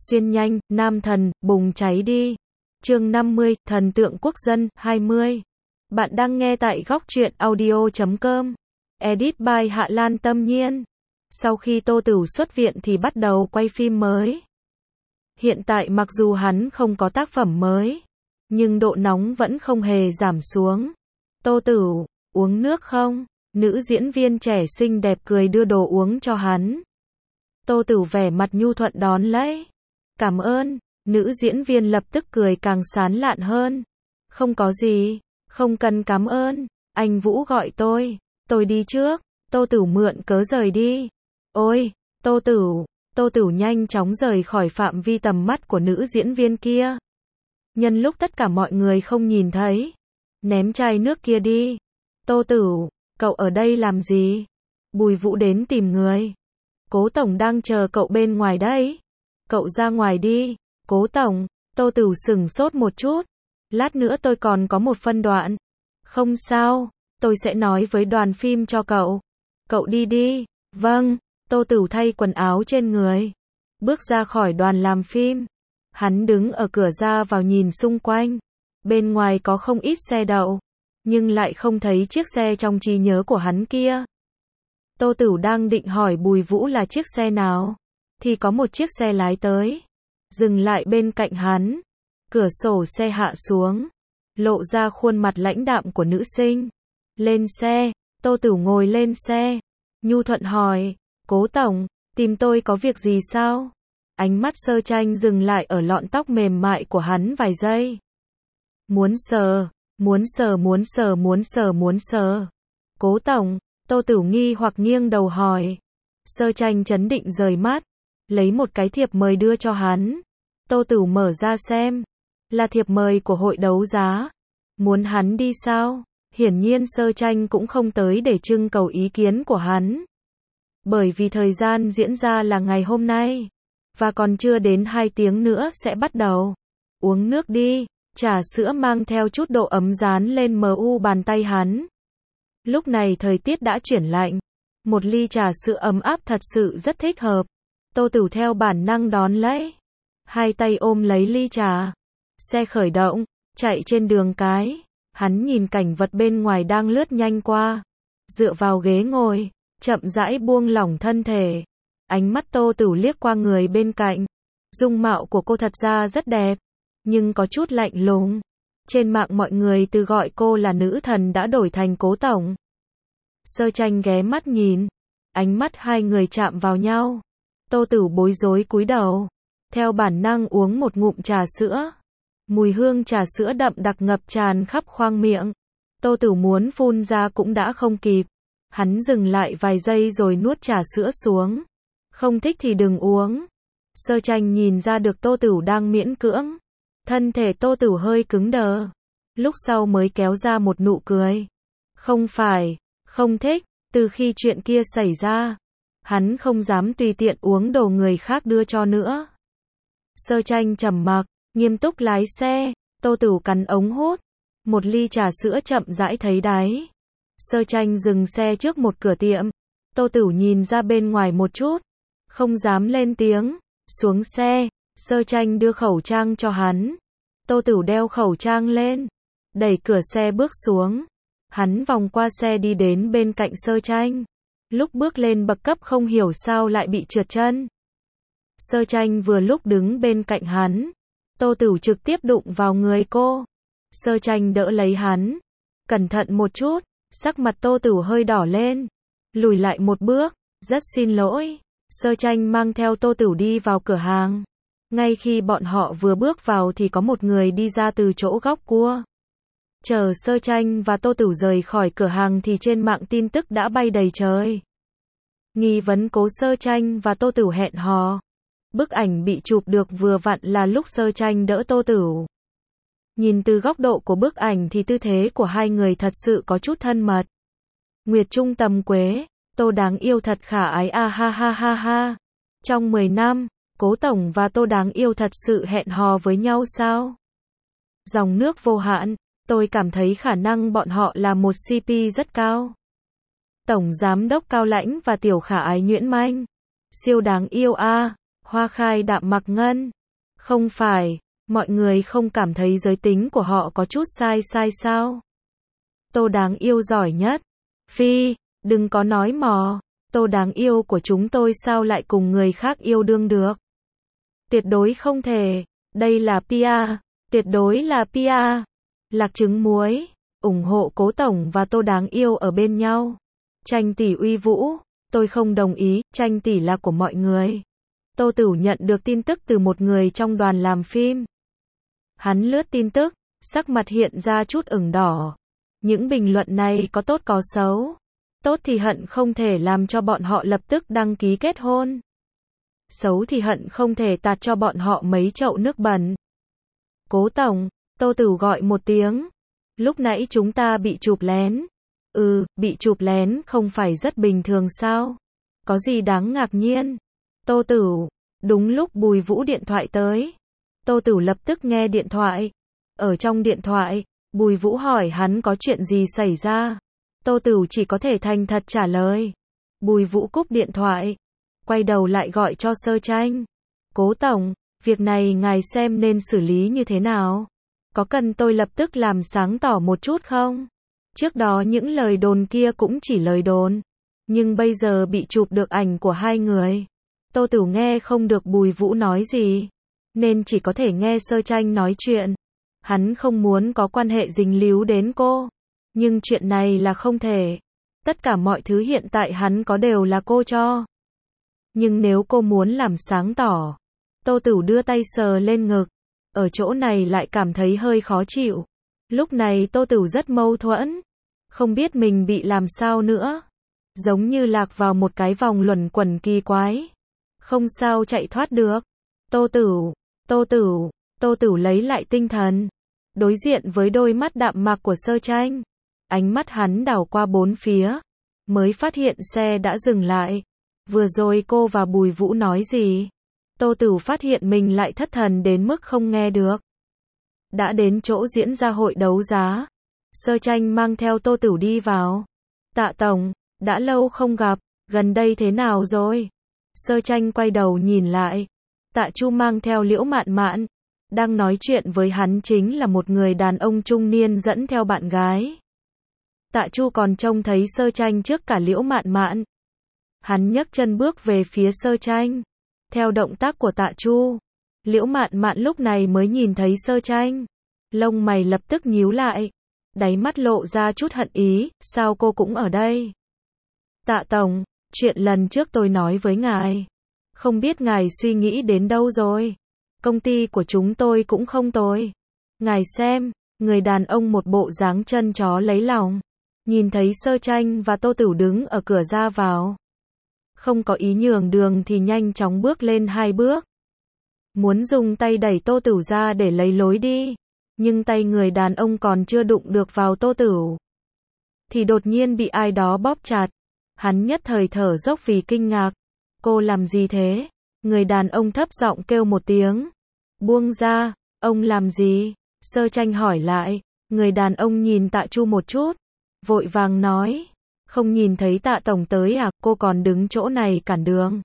Xuyên nhanh, nam thần, bùng cháy đi. Chương 50, thần tượng quốc dân, 20. Bạn đang nghe tại góc truyện audio.com. Edit by Hạ Lan Tâm Nhiên. Sau khi Tô Tửu xuất viện thì bắt đầu quay phim mới. Hiện tại mặc dù hắn không có tác phẩm mới, nhưng độ nóng vẫn không hề giảm xuống. Tô Tửu, uống nước không? Nữ diễn viên trẻ xinh đẹp cười đưa đồ uống cho hắn. Tô Tửu vẻ mặt nhu thuận đón lấy. Cảm ơn. Nữ diễn viên lập tức cười càng sán lạn hơn. Không có gì, không cần cảm ơn. Anh Vũ gọi tôi đi trước. Tô Tửu mượn cớ rời đi. Ôi, Tô Tửu nhanh chóng rời khỏi phạm vi tầm mắt của nữ diễn viên kia. Nhân lúc tất cả mọi người không nhìn thấy, ném chai nước kia đi. Tô Tửu, cậu ở đây làm gì? Bùi Vũ đến tìm người. Cố tổng đang chờ cậu bên ngoài đấy. Cậu ra ngoài đi. Cố tổng. Tô Tửu sửng sốt một chút. Lát nữa tôi còn có một phân đoạn. Không sao, tôi sẽ nói với đoàn phim cho cậu. Cậu đi đi. Vâng. Tô Tửu thay quần áo trên người, bước ra khỏi đoàn làm phim. Hắn đứng ở cửa ra vào nhìn xung quanh. Bên ngoài có không ít xe đậu, nhưng lại không thấy chiếc xe trong trí nhớ của hắn kia. Tô Tửu đang định hỏi Bùi Vũ là chiếc xe nào, thì có một chiếc xe lái tới, dừng lại bên cạnh hắn. Cửa sổ xe hạ xuống, lộ ra khuôn mặt lãnh đạm của nữ sinh. Lên xe. Tô Tửu ngồi lên xe, nhu thuận hỏi, Cố tổng, tìm tôi có việc gì sao? Ánh mắt Sơ Tranh dừng lại ở lọn tóc mềm mại của hắn vài giây. Muốn sờ. Cố tổng. Tô Tửu nghi hoặc nghiêng đầu hỏi. Sơ Tranh chấn định rời mắt, lấy một cái thiệp mời đưa cho hắn. Tô Tửu mở ra xem, là thiệp mời của hội đấu giá. Muốn hắn đi sao? Hiển nhiên Sơ Tranh cũng không tới để trưng cầu ý kiến của hắn. Bởi vì thời gian diễn ra là ngày hôm nay, và còn chưa đến 2 tiếng nữa sẽ bắt đầu. Uống nước đi. Trà sữa mang theo chút độ ấm dán lên bàn tay hắn. Lúc này thời tiết đã chuyển lạnh, một ly trà sữa ấm áp thật sự rất thích hợp. Tô Tửu theo bản năng đón lấy, hai tay ôm lấy ly trà. Xe khởi động, chạy trên đường cái. Hắn nhìn cảnh vật bên ngoài đang lướt nhanh qua, dựa vào ghế ngồi, chậm rãi buông lỏng thân thể. Ánh mắt Tô Tửu liếc qua người bên cạnh. Dung mạo của cô thật ra rất đẹp, nhưng có chút lạnh lùng. Trên mạng mọi người từ gọi cô là nữ thần đã đổi thành Cố tổng. Sơ Tranh ghé mắt nhìn, ánh mắt hai người chạm vào nhau. Tô Tửu bối rối cúi đầu, theo bản năng uống một ngụm trà sữa. Mùi hương trà sữa đậm đặc ngập tràn khắp khoang miệng. Tô Tửu muốn phun ra cũng đã không kịp. Hắn dừng lại vài giây rồi nuốt trà sữa xuống. Không thích thì đừng uống. Sơ Tranh nhìn ra được Tô Tửu đang miễn cưỡng. Thân thể Tô Tửu hơi cứng đờ. Lúc sau mới kéo ra một nụ cười. Không phải, không thích. Từ khi chuyện kia xảy ra, hắn không dám tùy tiện uống đồ người khác đưa cho nữa. Sơ Tranh trầm mặc, nghiêm túc lái xe. Tô Tửu cắn ống hút. Một ly trà sữa chậm rãi thấy đáy. Sơ Tranh dừng xe trước một cửa tiệm. Tô Tửu nhìn ra bên ngoài một chút, không dám lên tiếng. Xuống xe, Sơ Tranh đưa khẩu trang cho hắn. Tô Tửu đeo khẩu trang lên, đẩy cửa xe bước xuống. Hắn vòng qua xe đi đến bên cạnh Sơ Tranh. Lúc bước lên bậc cấp không hiểu sao lại bị trượt chân. Sơ Tranh vừa lúc đứng bên cạnh hắn. Tô Tửu trực tiếp đụng vào người cô. Sơ Tranh đỡ lấy hắn. Cẩn thận một chút. Sắc mặt Tô Tửu hơi đỏ lên, lùi lại một bước. Rất xin lỗi. Sơ Tranh mang theo Tô Tửu đi vào cửa hàng. Ngay khi bọn họ vừa bước vào thì có một người đi ra từ chỗ góc cua. Chờ Sơ Tranh và Tô Tửu rời khỏi cửa hàng thì trên mạng tin tức đã bay đầy trời. Nghi vấn Cố Sơ Tranh và Tô Tửu hẹn hò. Bức ảnh bị chụp được vừa vặn là lúc Sơ Tranh đỡ Tô Tửu. Nhìn từ góc độ của bức ảnh thì tư thế của hai người thật sự có chút thân mật. Nguyệt Trung Tầm Quế, Tô đáng yêu thật khả ái a ha ha ha ha. Trong 10 năm, Cố tổng và Tô đáng yêu thật sự hẹn hò với nhau sao? Dòng nước vô hạn, tôi cảm thấy khả năng bọn họ là một CP rất cao. Tổng giám đốc Cao Lãnh và tiểu khả ái Nhuyễn Manh, siêu đáng yêu a. Hoa Khai đạm mặc ngân. Không phải, mọi người không cảm thấy giới tính của họ có chút sai sai sao? Tô Đáng Yêu giỏi nhất. Phi, đừng có nói mò. Tô Đáng Yêu của chúng tôi sao lại cùng người khác yêu đương được? Tuyệt đối không thể. Đây là PR. Tuyệt đối là PR. Lạc trứng muối. Ủng hộ Cố Tổng và Tô Đáng Yêu ở bên nhau. Tranh tỷ uy vũ. Tôi không đồng ý, tranh tỷ là của mọi người. Tô Tửu nhận được tin tức từ một người trong đoàn làm phim. Hắn lướt tin tức, sắc mặt hiện ra chút ửng đỏ. Những bình luận này có tốt có xấu. Tốt thì hận không thể làm cho bọn họ lập tức đăng ký kết hôn. Xấu thì hận không thể tạt cho bọn họ mấy chậu nước bẩn. Cố Tổng, Tô Tửu gọi một tiếng. Lúc nãy chúng ta bị chụp lén. Bị chụp lén không phải rất bình thường sao? Có gì đáng ngạc nhiên? Tô Tửu, đúng lúc Bùi Vũ điện thoại tới. Tô Tửu lập tức nghe điện thoại. Ở trong điện thoại, Bùi Vũ hỏi hắn có chuyện gì xảy ra. Tô Tửu chỉ có thể thành thật trả lời. Bùi Vũ cúp điện thoại, quay đầu lại gọi cho Sơ Tranh. Cố Tổng, việc này ngài xem nên xử lý như thế nào? Có cần tôi lập tức làm sáng tỏ một chút không? Trước đó những lời đồn kia cũng chỉ lời đồn. Nhưng bây giờ bị chụp được ảnh của hai người. Tô Tửu nghe không được Bùi Vũ nói gì. Nên chỉ có thể nghe Sơ Tranh nói chuyện. Hắn không muốn có quan hệ dính líu đến cô. Nhưng chuyện này là không thể. Tất cả mọi thứ hiện tại hắn có đều là cô cho. Nhưng nếu cô muốn làm sáng tỏ. Tô Tửu đưa tay sờ lên ngực. Ở chỗ này lại cảm thấy hơi khó chịu. Lúc này Tô Tửu rất mâu thuẫn. Không biết mình bị làm sao nữa. Giống như lạc vào một cái vòng luẩn quẩn kỳ quái. Không sao chạy thoát được. Tô Tửu lấy lại tinh thần. Đối diện với đôi mắt đạm mạc của Sơ Tranh. Ánh mắt hắn đảo qua bốn phía. Mới phát hiện xe đã dừng lại. Vừa rồi cô và Bùi Vũ nói gì? Tô Tửu phát hiện mình lại thất thần đến mức không nghe được. Đã đến chỗ diễn ra hội đấu giá. Sơ Tranh mang theo Tô Tửu đi vào. Tạ Tổng, đã lâu không gặp, gần đây thế nào rồi? Sơ Tranh quay đầu nhìn lại. Tạ Chu mang theo Liễu Mạn Mạn. Đang nói chuyện với hắn chính là một người đàn ông trung niên dẫn theo bạn gái. Tạ Chu còn trông thấy Sơ Tranh trước cả Liễu Mạn Mạn. Hắn nhấc chân bước về phía Sơ Tranh. Theo động tác của Tạ Chu, Liễu Mạn Mạn lúc này mới nhìn thấy Sơ Tranh. Lông mày lập tức nhíu lại. Đáy mắt lộ ra chút hận ý, sao cô cũng ở đây? Tạ Tổng, chuyện lần trước tôi nói với ngài. Không biết ngài suy nghĩ đến đâu rồi? Công ty của chúng tôi cũng không tồi. Ngài xem, người đàn ông một bộ dáng chân chó lấy lòng. Nhìn thấy Sơ Tranh và Tô Tửu đứng ở cửa ra vào. Không có ý nhường đường thì nhanh chóng bước lên 2 bước. Muốn dùng tay đẩy Tô Tửu ra để lấy lối đi. Nhưng tay người đàn ông còn chưa đụng được vào Tô Tửu. Thì đột nhiên bị ai đó bóp chặt. Hắn nhất thời thở dốc vì kinh ngạc. Cô làm gì thế? Người đàn ông thấp giọng kêu một tiếng. Buông ra, ông làm gì? Sơ Tranh hỏi lại. Người đàn ông nhìn Tạ Chu một chút. Vội vàng nói. Không nhìn thấy Tạ Tổng tới à, cô còn đứng chỗ này cản đường.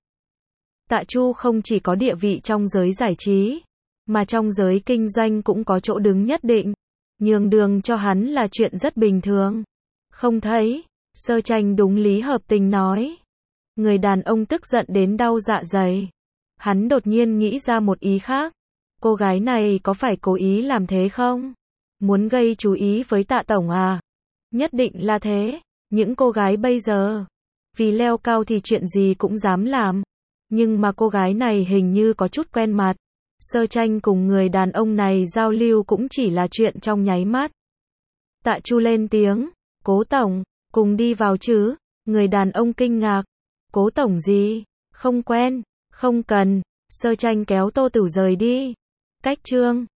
Tạ Chu không chỉ có địa vị trong giới giải trí, mà trong giới kinh doanh cũng có chỗ đứng nhất định. Nhường đường cho hắn là chuyện rất bình thường. Không thấy, Sơ Tranh đúng lý hợp tình nói. Người đàn ông tức giận đến đau dạ dày. Hắn đột nhiên nghĩ ra một ý khác. Cô gái này có phải cố ý làm thế không? Muốn gây chú ý với Tạ Tổng à? Nhất định là thế. Những cô gái bây giờ, vì leo cao thì chuyện gì cũng dám làm. Nhưng mà cô gái này hình như có chút quen mặt. Sơ Tranh cùng người đàn ông này giao lưu cũng chỉ là chuyện trong nháy mắt. Tạ Chu lên tiếng. Cố Tổng, cùng đi vào chứ? Người đàn ông kinh ngạc. Cố Tổng gì? Không quen, không cần. Sơ Tranh kéo Tô Tửu rời đi. Cách chương